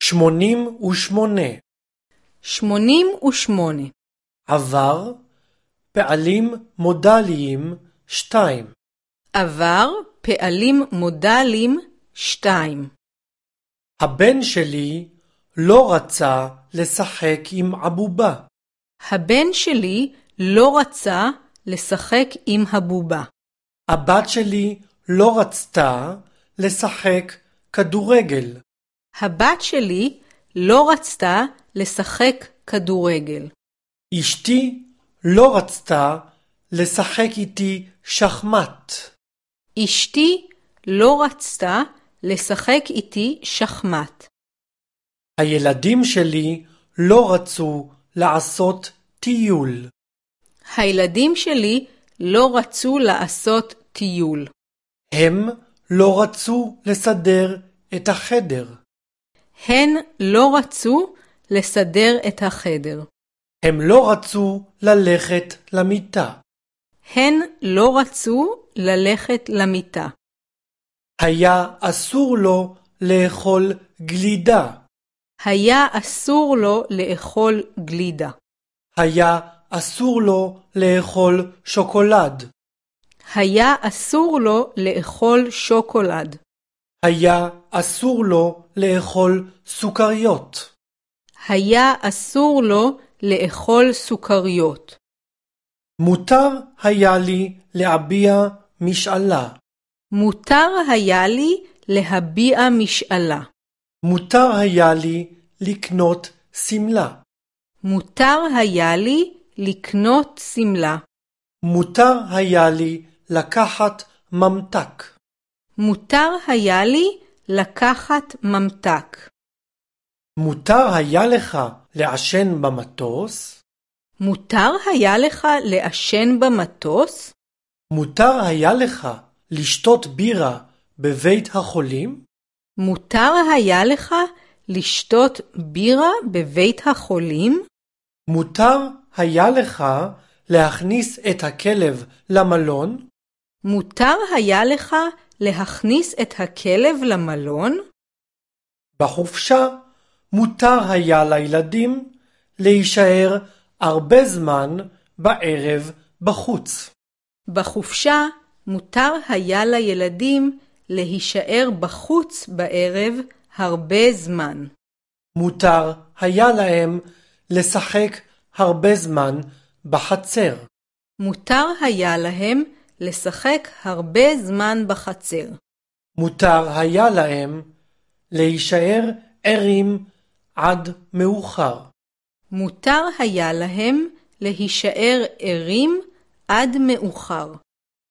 88. 88. עבר, פעלים מודליים 2. עבר, פעלים מודליים 2. הבן שלי לא רצה לשחק עם הבובה. הבן שלי לא רצה לשחק עם הבובה. הבת שלי לא רצתה לשחק כדורגל. הבת שלי לא רצתה לשחק כדורגל. אשתי לא רצתה לשחק איתי שחמט. אשתי לא רצתה לשחק איתי שחמט. הילדים שלי לא רצו לעשות טיול. הילדים שלי לא רצו לעשות טיול. הם לא רצו לסדר את החדר. הן לא רצו לסדר את החדר. הם לא רצו ללכת למיטה. הן לא רצו ללכת למיטה. היה אסור לו לאכול גלידה. היה אסור לו לאכול גלידה. היה אסור לו לאכול שוקולד. היה אסור לו לאכול שוקולד. היה אסור לו לאכול סוכריות. היה אסור לו לאכול סוכריות. מותר היה לי להביע משאלה. מותר היה לי להביע משאלה. מותר היה לי לקנות סמלה. מותר היה לי לקנות סמלה. מותר היה לי לקחת ממתק. מותר היה לי לקחת ממתק. מותר היה לך לעשן במטוס? מותר היה לך לעשן במטוס? מותר היה לך לשתות בירה בבית החולים? מותר היה לך לשתות בירה בבית החולים? מותר היה לך להכניס את הכלב למלון? מותר היה לך להכניס את הכלב למלון? בחופשה מותר היה לילדים להישאר הרבה זמן בערב בחוץ. בחופשה מותר היה לילדים להישאר בחוץ בערב הרבה זמן. מותר היה להם לשחק הרבה זמן בחצר. מותר היה להם לשחק הרבה זמן בחצר. מותר היה להם להישאר ערים עד מאוחר. מותר היה להם להישאר ערים עד מאוחר.